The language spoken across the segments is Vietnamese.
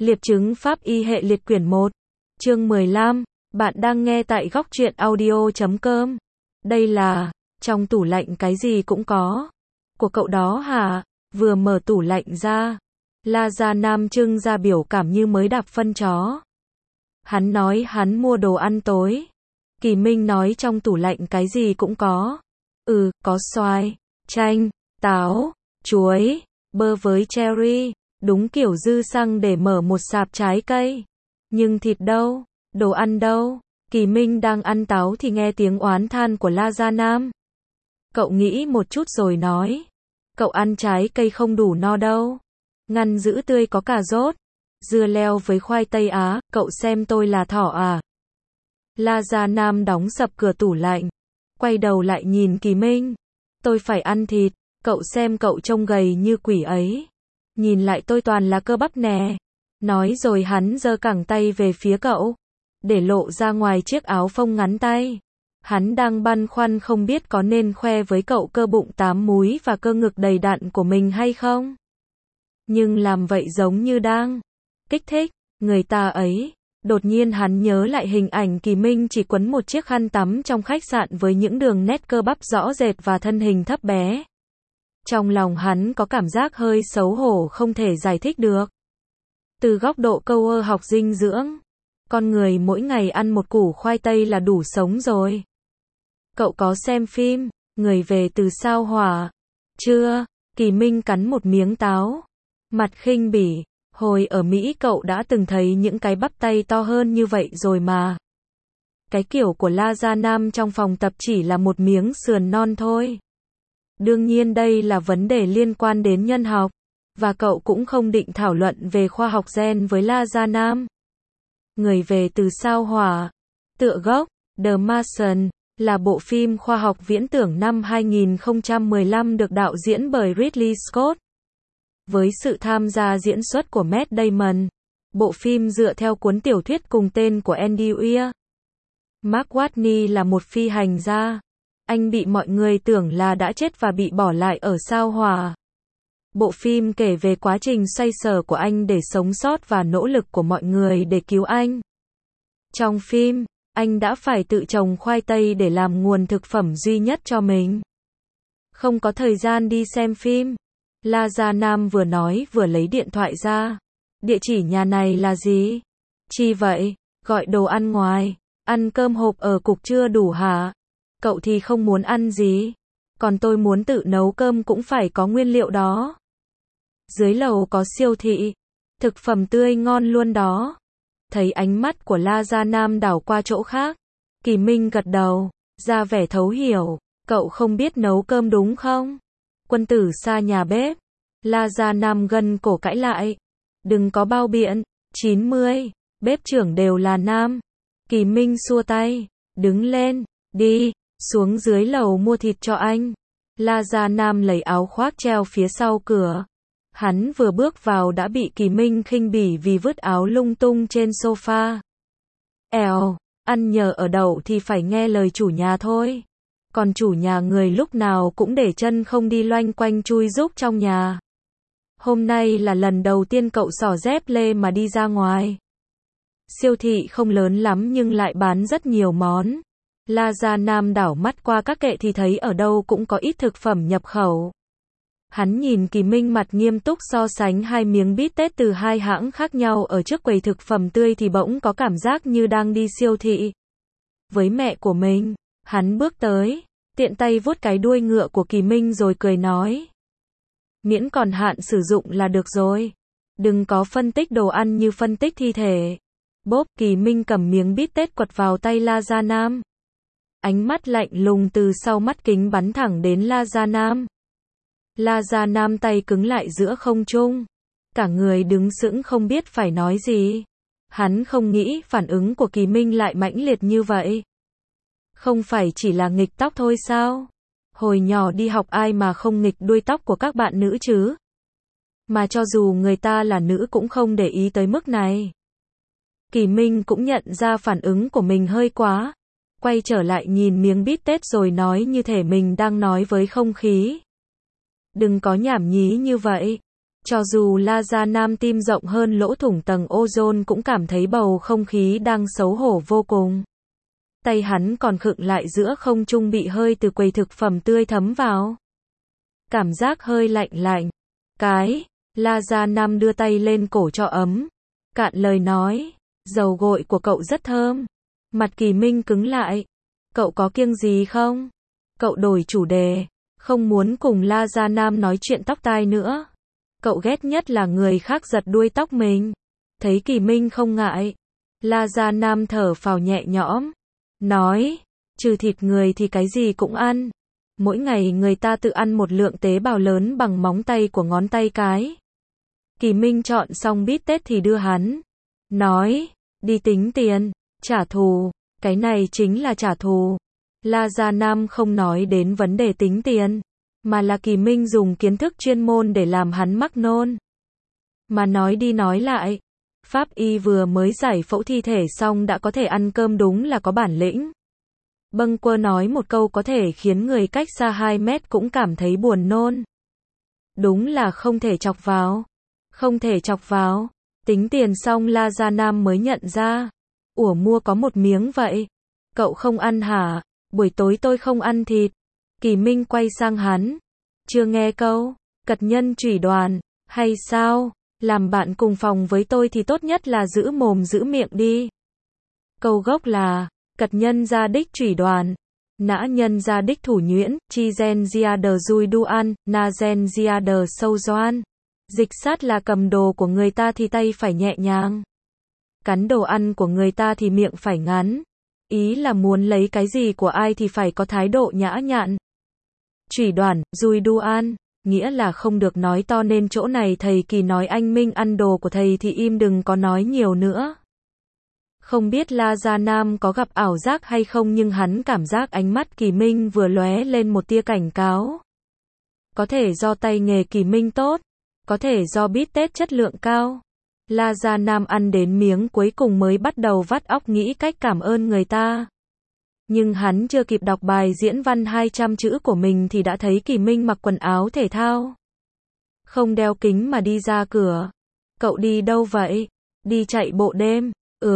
Liệp chứng pháp y hệ liệt quyển 1. Chương 15. Bạn đang nghe tại góc truyện audio.com. Đây là, trong tủ lạnh cái gì cũng có. Của cậu đó hả? Vừa mở tủ lạnh ra, La Gia Nam trưng ra biểu cảm như mới đạp phân chó. Hắn nói hắn mua đồ ăn tối. Kỳ Minh nói trong tủ lạnh cái gì cũng có. Có xoài, chanh, táo, chuối, bơ với cherry. Đúng kiểu dư xăng để mở một sạp trái cây. Nhưng thịt đâu? Đồ ăn đâu? Kỳ Minh đang ăn táo thì nghe tiếng oán than của La Gia Nam. Cậu nghĩ một chút rồi nói. Cậu ăn trái cây không đủ no đâu. Ngăn giữ tươi có cà rốt, dưa leo với khoai tây á, cậu xem tôi là thỏ à? La Gia Nam đóng sập cửa tủ lạnh, quay đầu lại nhìn Kỳ Minh. Tôi phải ăn thịt, cậu xem cậu trông gầy như quỷ ấy. Nhìn lại tôi toàn là cơ bắp nè. Nói rồi hắn giơ cẳng tay về phía cậu, để lộ ra ngoài chiếc áo phông ngắn tay. Hắn đang băn khoăn không biết có nên khoe với cậu cơ bụng 8 múi và cơ ngực đầy đặn của mình hay không. Nhưng làm vậy giống như đang kích thích người ta ấy. Đột nhiên hắn nhớ lại hình ảnh Kỳ Minh chỉ quấn một chiếc khăn tắm trong khách sạn với những đường nét cơ bắp rõ rệt và thân hình thấp bé. Trong lòng hắn có cảm giác hơi xấu hổ không thể giải thích được. Từ góc độ câu học dinh dưỡng, con người mỗi ngày ăn một củ khoai tây là đủ sống rồi. Cậu có xem phim Người về từ sao Hỏa chưa? Kỳ Minh cắn một miếng táo, mặt khinh bỉ. Hồi ở Mỹ cậu đã từng thấy những cái bắp tay to hơn như vậy rồi mà. Cái kiểu của La Gia Nam trong phòng tập chỉ là một miếng sườn non thôi. Đương nhiên đây là vấn đề liên quan đến nhân học, và cậu cũng không định thảo luận về khoa học gen với La Gia Nam. Người về từ sao Hỏa, tựa gốc, The Martian, là bộ phim khoa học viễn tưởng năm 2015 được đạo diễn bởi Ridley Scott. Với sự tham gia diễn xuất của Matt Damon, bộ phim dựa theo cuốn tiểu thuyết cùng tên của Andy Weir. Mark Watney là một phi hành gia. Anh bị mọi người tưởng là đã chết và bị bỏ lại ở sao Hỏa. Bộ phim kể về quá trình xoay sở của anh để sống sót và nỗ lực của mọi người để cứu anh. Trong phim, anh đã phải tự trồng khoai tây để làm nguồn thực phẩm duy nhất cho mình. Không có thời gian đi xem phim. La Gia Nam vừa nói vừa lấy điện thoại ra. Địa chỉ nhà này là gì? Chi vậy? Gọi đồ ăn ngoài. Ăn cơm hộp ở cục chưa đủ hả? Cậu thì không muốn ăn gì? Còn tôi muốn tự nấu cơm cũng phải có nguyên liệu đó. Dưới lầu có siêu thị. Thực phẩm tươi ngon luôn đó. Thấy ánh mắt của La Gia Nam đảo qua chỗ khác, Kỳ Minh gật đầu, ra vẻ thấu hiểu. Cậu không biết nấu cơm đúng không? Quân tử xa nhà bếp. La Gia Nam gân cổ cãi lại. Đừng có bao biện, 90, bếp trưởng đều là nam. Kỳ Minh xua tay, đứng lên, đi, xuống dưới lầu mua thịt cho anh. La Gia Nam lấy áo khoác treo phía sau cửa. Hắn vừa bước vào đã bị Kỳ Minh khinh bỉ vì vứt áo lung tung trên sofa. Ăn nhờ ở đậu thì phải nghe lời chủ nhà thôi. Còn chủ nhà người lúc nào cũng để chân không đi loanh quanh chui rúc trong nhà. Hôm nay là lần đầu tiên cậu xỏ dép lê mà đi ra ngoài. Siêu thị không lớn lắm nhưng lại bán rất nhiều món. La Gia Nam đảo mắt qua các kệ thì thấy ở đâu cũng có ít thực phẩm nhập khẩu. Hắn nhìn Kỳ Minh mặt nghiêm túc so sánh hai miếng bít tết từ hai hãng khác nhau ở trước quầy thực phẩm tươi thì bỗng có cảm giác như đang đi siêu thị với mẹ của mình. Hắn bước tới, tiện tay vuốt cái đuôi ngựa của Kỳ Minh rồi cười nói. Miễn còn hạn sử dụng là được rồi. Đừng có phân tích đồ ăn như phân tích thi thể. Bốp, Kỳ Minh cầm miếng bít tết quật vào tay La Gia Nam. Ánh mắt lạnh lùng từ sau mắt kính bắn thẳng đến La Gia Nam. La Gia Nam tay cứng lại giữa không trung. Cả người đứng sững không biết phải nói gì. Hắn không nghĩ phản ứng của Kỳ Minh lại mãnh liệt như vậy. Không phải chỉ là nghịch tóc thôi sao? Hồi nhỏ đi học ai mà không nghịch đuôi tóc của các bạn nữ chứ? Mà cho dù người ta là nữ cũng không để ý tới mức này. Kỳ Minh cũng nhận ra phản ứng của mình hơi quá. Quay trở lại nhìn miếng bít tết rồi nói như thể mình đang nói với không khí. Đừng có nhảm nhí như vậy. Cho dù La Gia Nam tim rộng hơn lỗ thủng tầng ozone cũng cảm thấy bầu không khí đang xấu hổ vô cùng. Tay hắn còn khựng lại giữa không trung bị hơi từ quầy thực phẩm tươi thấm vào. Cảm giác hơi lạnh lạnh. La Gia Nam đưa tay lên cổ cho ấm. Cạn lời nói, dầu gội của cậu rất thơm. Mặt Kỳ Minh cứng lại. Cậu có kiêng gì không? Cậu đổi chủ đề, không muốn cùng La Gia Nam nói chuyện tóc tai nữa. Cậu ghét nhất là người khác giật đuôi tóc mình. Thấy Kỳ Minh không ngại, La Gia Nam thở phào nhẹ nhõm, nói, trừ thịt người thì cái gì cũng ăn. Mỗi ngày người ta tự ăn một lượng tế bào lớn bằng móng tay của ngón tay cái. Kỳ Minh chọn xong bít tết thì đưa hắn, nói, đi tính tiền, trả thù, cái này chính là trả thù. La Gia Nam không nói đến vấn đề tính tiền, mà là Kỳ Minh dùng kiến thức chuyên môn để làm hắn mắc nôn. Mà nói đi nói lại, pháp y vừa mới giải phẫu thi thể xong đã có thể ăn cơm đúng là có bản lĩnh. Bâng Quơ nói một câu có thể khiến người cách xa 2 mét cũng cảm thấy buồn nôn. Đúng là không thể chọc vào. Không thể chọc vào. Tính tiền xong La Gia Nam mới nhận ra. Ủa mua có một miếng vậy. Cậu không ăn hả? Buổi tối tôi không ăn thịt. Kỳ Minh quay sang hắn. Chưa nghe câu, cật nhân chủy đoàn, hay sao? Làm bạn cùng phòng với tôi thì tốt nhất là giữ mồm giữ miệng đi. Câu gốc là, cật nhân gia đích chủy đoàn, nã nhân gia đích thủ nhuyễn, chi gen gia đờ dui duan, na gen gia đờ sâu doan. Dịch sát là cầm đồ của người ta thì tay phải nhẹ nhàng. Cắn đồ ăn của người ta thì miệng phải ngắn. Ý là muốn lấy cái gì của ai thì phải có thái độ nhã nhặn. Chủy đoàn, dui duan, nghĩa là không được nói to nên chỗ này thầy Kỳ nói anh Minh ăn đồ của thầy thì im đừng có nói nhiều nữa. Không biết La Gia Nam có gặp ảo giác hay không nhưng hắn cảm giác ánh mắt Kỳ Minh vừa lóe lên một tia cảnh cáo. Có thể do tay nghề Kỳ Minh tốt, có thể do bít tết chất lượng cao. La Gia Nam ăn đến miếng cuối cùng mới bắt đầu vắt óc nghĩ cách cảm ơn người ta. Nhưng hắn chưa kịp đọc bài diễn văn 200 chữ của mình thì đã thấy Kỳ Minh mặc quần áo thể thao. Không đeo kính mà đi ra cửa. Cậu đi đâu vậy? Đi chạy bộ đêm.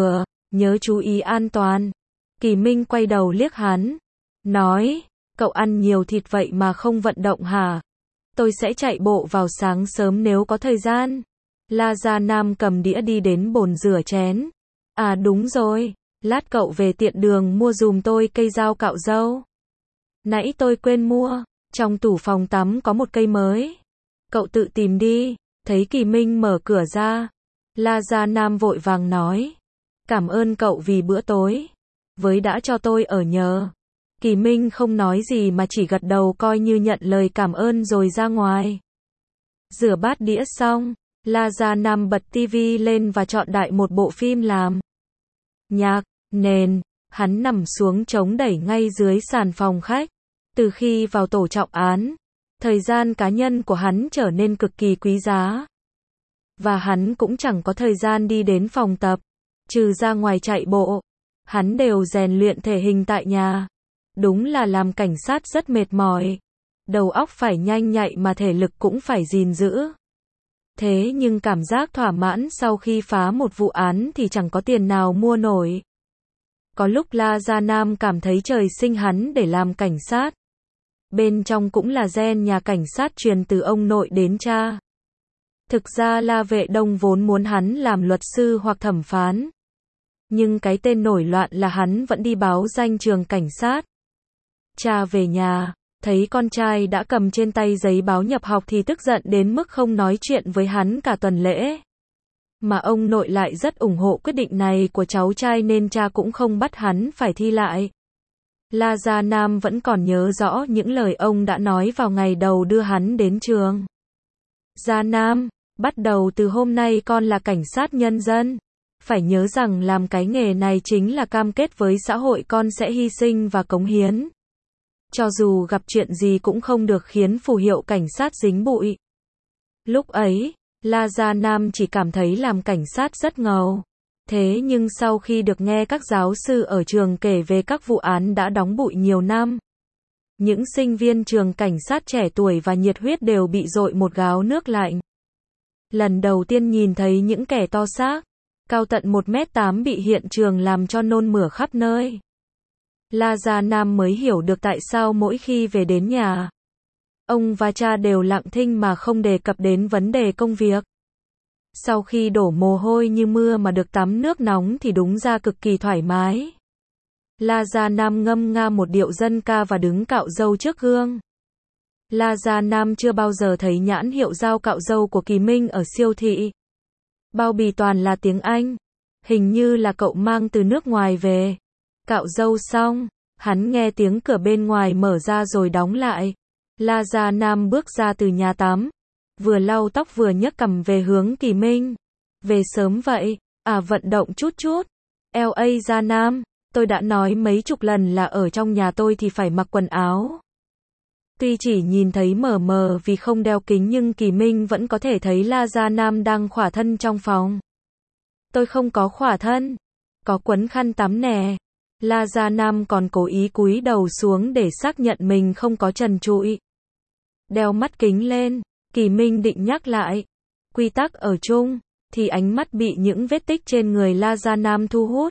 Nhớ chú ý an toàn. Kỳ Minh quay đầu liếc hắn. Nói, cậu ăn nhiều thịt vậy mà không vận động hả? Tôi sẽ chạy bộ vào sáng sớm nếu có thời gian. La Gia Nam cầm đĩa đi đến bồn rửa chén. À đúng rồi, lát cậu về tiện đường mua dùm tôi cây dao cạo râu. Nãy tôi quên mua, trong tủ phòng tắm có một cây mới. Cậu tự tìm đi. Thấy Kỳ Minh mở cửa ra, La Gia Nam vội vàng nói. Cảm ơn cậu vì bữa tối. Với đã cho tôi ở nhờ. Kỳ Minh không nói gì mà chỉ gật đầu coi như nhận lời cảm ơn rồi ra ngoài. Rửa bát đĩa xong, La Gia Nam bật tivi lên và chọn đại một bộ phim làm nhạc, nền. Hắn nằm xuống chống đẩy ngay dưới sàn phòng khách. Từ khi vào tổ trọng án, thời gian cá nhân của hắn trở nên cực kỳ quý giá. Và hắn cũng chẳng có thời gian đi đến phòng tập. Trừ ra ngoài chạy bộ, hắn đều rèn luyện thể hình tại nhà. Đúng là làm cảnh sát rất mệt mỏi. Đầu óc phải nhanh nhạy mà thể lực cũng phải gìn giữ. Thế nhưng cảm giác thỏa mãn sau khi phá một vụ án thì chẳng có tiền nào mua nổi. Có lúc La Gia Nam cảm thấy trời sinh hắn để làm cảnh sát. Bên trong cũng là gen nhà cảnh sát truyền từ ông nội đến cha. Thực ra La Vệ Đông vốn muốn hắn làm luật sư hoặc thẩm phán. Nhưng cái tên nổi loạn là hắn vẫn đi báo danh trường cảnh sát. Cha về nhà, thấy con trai đã cầm trên tay giấy báo nhập học thì tức giận đến mức không nói chuyện với hắn cả tuần lễ. Mà ông nội lại rất ủng hộ quyết định này của cháu trai nên cha cũng không bắt hắn phải thi lại. La Gia Nam vẫn còn nhớ rõ những lời ông đã nói vào ngày đầu đưa hắn đến trường. Gia Nam, bắt đầu từ hôm nay con là cảnh sát nhân dân. Phải nhớ rằng làm cái nghề này chính là cam kết với xã hội con sẽ hy sinh và cống hiến. Cho dù gặp chuyện gì cũng không được khiến phù hiệu cảnh sát dính bụi. Lúc ấy, La Gia Nam chỉ cảm thấy làm cảnh sát rất ngầu. Thế nhưng sau khi được nghe các giáo sư ở trường kể về các vụ án đã đóng bụi nhiều năm, những sinh viên trường cảnh sát trẻ tuổi và nhiệt huyết đều bị dội một gáo nước lạnh. Lần đầu tiên nhìn thấy những kẻ to xác, cao tận 1m8 bị hiện trường làm cho nôn mửa khắp nơi. La Gia Nam mới hiểu được tại sao mỗi khi về đến nhà, ông và cha đều lặng thinh mà không đề cập đến vấn đề công việc. Sau khi đổ mồ hôi như mưa mà được tắm nước nóng thì đúng ra cực kỳ thoải mái. La Gia Nam ngâm nga một điệu dân ca và đứng cạo râu trước gương. La Gia Nam chưa bao giờ thấy nhãn hiệu dao cạo râu của Kỳ Minh ở siêu thị. Bao bì toàn là tiếng Anh. Hình như là cậu mang từ nước ngoài về. Cạo râu xong, hắn nghe tiếng cửa bên ngoài mở ra rồi đóng lại. La Gia Nam bước ra từ nhà tắm, vừa lau tóc vừa nhấc cằm về hướng Kỳ Minh. Về sớm vậy, vận động chút chút. LA Gia Nam, tôi đã nói mấy chục lần là ở trong nhà tôi thì phải mặc quần áo. Tuy chỉ nhìn thấy mờ mờ vì không đeo kính nhưng Kỳ Minh vẫn có thể thấy La Gia Nam đang khỏa thân trong phòng. Tôi không có khỏa thân, có quấn khăn tắm nè. La Gia Nam còn cố ý cúi đầu xuống để xác nhận mình không có trần trụi. Đeo mắt kính lên, Kỳ Minh định nhắc lại. Quy tắc ở chung, thì ánh mắt bị những vết tích trên người La Gia Nam thu hút.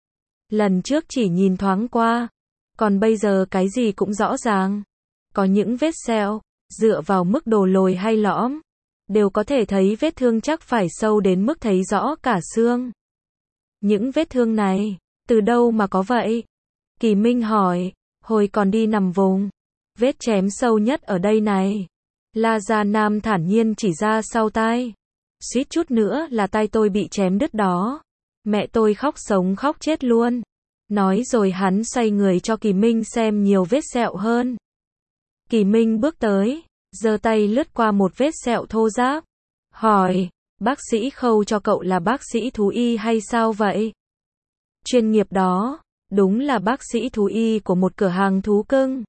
Lần trước chỉ nhìn thoáng qua, còn bây giờ cái gì cũng rõ ràng. Có những vết sẹo, dựa vào mức độ lồi hay lõm, đều có thể thấy vết thương chắc phải sâu đến mức thấy rõ cả xương. Những vết thương này, từ đâu mà có vậy? Kỳ Minh hỏi, hồi còn đi nằm vùng, vết chém sâu nhất ở đây này. La Gia Nam thản nhiên chỉ ra sau tai. Suýt chút nữa là tay tôi bị chém đứt đó. Mẹ tôi khóc sống khóc chết luôn. Nói rồi hắn xoay người cho Kỳ Minh xem nhiều vết sẹo hơn. Kỳ Minh bước tới, giơ tay lướt qua một vết sẹo thô ráp. Hỏi, bác sĩ khâu cho cậu là bác sĩ thú y hay sao vậy? Chuyên nghiệp đó, đúng là bác sĩ thú y của một cửa hàng thú cưng.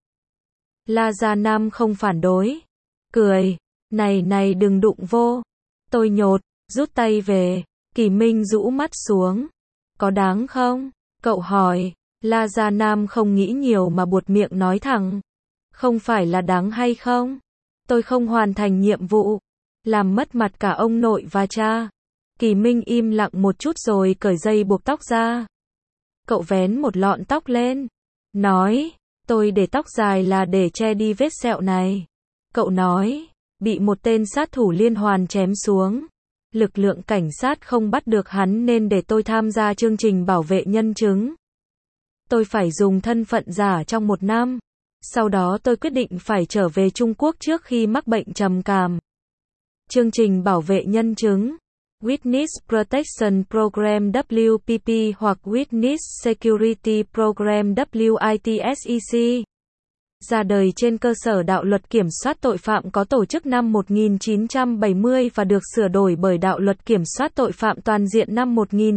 La Gia Nam không phản đối. Cười, này đừng đụng vô. Tôi nhột, rút tay về. Kỳ Minh rũ mắt xuống. Có đáng không? Cậu hỏi. La Gia Nam không nghĩ nhiều mà buột miệng nói thẳng. Không phải là đáng hay không? Tôi không hoàn thành nhiệm vụ, làm mất mặt cả ông nội và cha. Kỳ Minh im lặng một chút rồi cởi dây buộc tóc ra. Cậu vén một lọn tóc lên, nói, tôi để tóc dài là để che đi vết sẹo này. Cậu nói, bị một tên sát thủ liên hoàn chém xuống. Lực lượng cảnh sát không bắt được hắn nên để tôi tham gia chương trình bảo vệ nhân chứng. Tôi phải dùng thân phận giả trong 1 năm. Sau đó tôi quyết định phải trở về Trung Quốc trước khi mắc bệnh trầm cảm. Chương trình bảo vệ nhân chứng, Witness Protection Program WPP hoặc Witness Security Program WITSEC. Ra đời trên cơ sở đạo luật kiểm soát tội phạm có tổ chức năm 1970 và được sửa đổi bởi đạo luật kiểm soát tội phạm toàn diện năm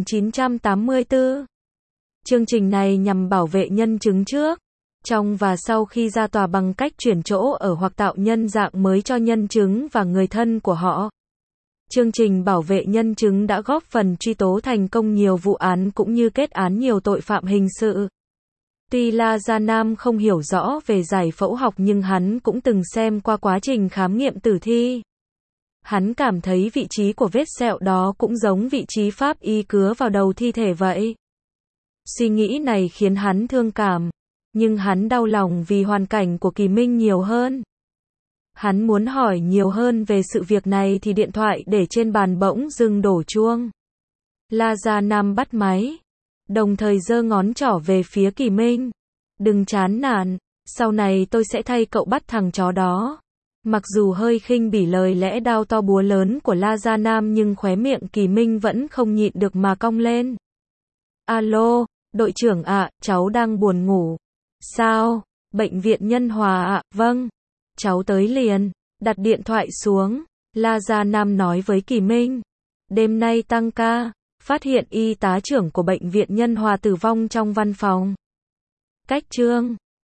1984. Chương trình này nhằm bảo vệ nhân chứng trước, trong và sau khi ra tòa bằng cách chuyển chỗ ở hoặc tạo nhân dạng mới cho nhân chứng và người thân của họ. Chương trình bảo vệ nhân chứng đã góp phần truy tố thành công nhiều vụ án cũng như kết án nhiều tội phạm hình sự. Tuy La Gia Nam không hiểu rõ về giải phẫu học nhưng hắn cũng từng xem qua quá trình khám nghiệm tử thi. Hắn cảm thấy vị trí của vết sẹo đó cũng giống vị trí pháp y cứa vào đầu thi thể vậy. Suy nghĩ này khiến hắn thương cảm, nhưng hắn đau lòng vì hoàn cảnh của Kỳ Minh nhiều hơn. Hắn muốn hỏi nhiều hơn về sự việc này thì điện thoại để trên bàn bỗng dưng đổ chuông. La Gia Nam bắt máy, đồng thời giơ ngón trỏ về phía Kỳ Minh. Đừng chán nản, sau này tôi sẽ thay cậu bắt thằng chó đó. Mặc dù hơi khinh bỉ lời lẽ đao to búa lớn của La Gia Nam nhưng khóe miệng Kỳ Minh vẫn không nhịn được mà cong lên. Alo, đội trưởng ạ, cháu đang buồn ngủ. Sao? Bệnh viện Nhân Hòa ạ, vâng. Cháu tới liền. Đặt điện thoại xuống, La Gia Nam nói với Kỳ Minh. Đêm nay tăng ca, phát hiện y tá trưởng của bệnh viện Nhân Hòa tử vong trong văn phòng. Cách chương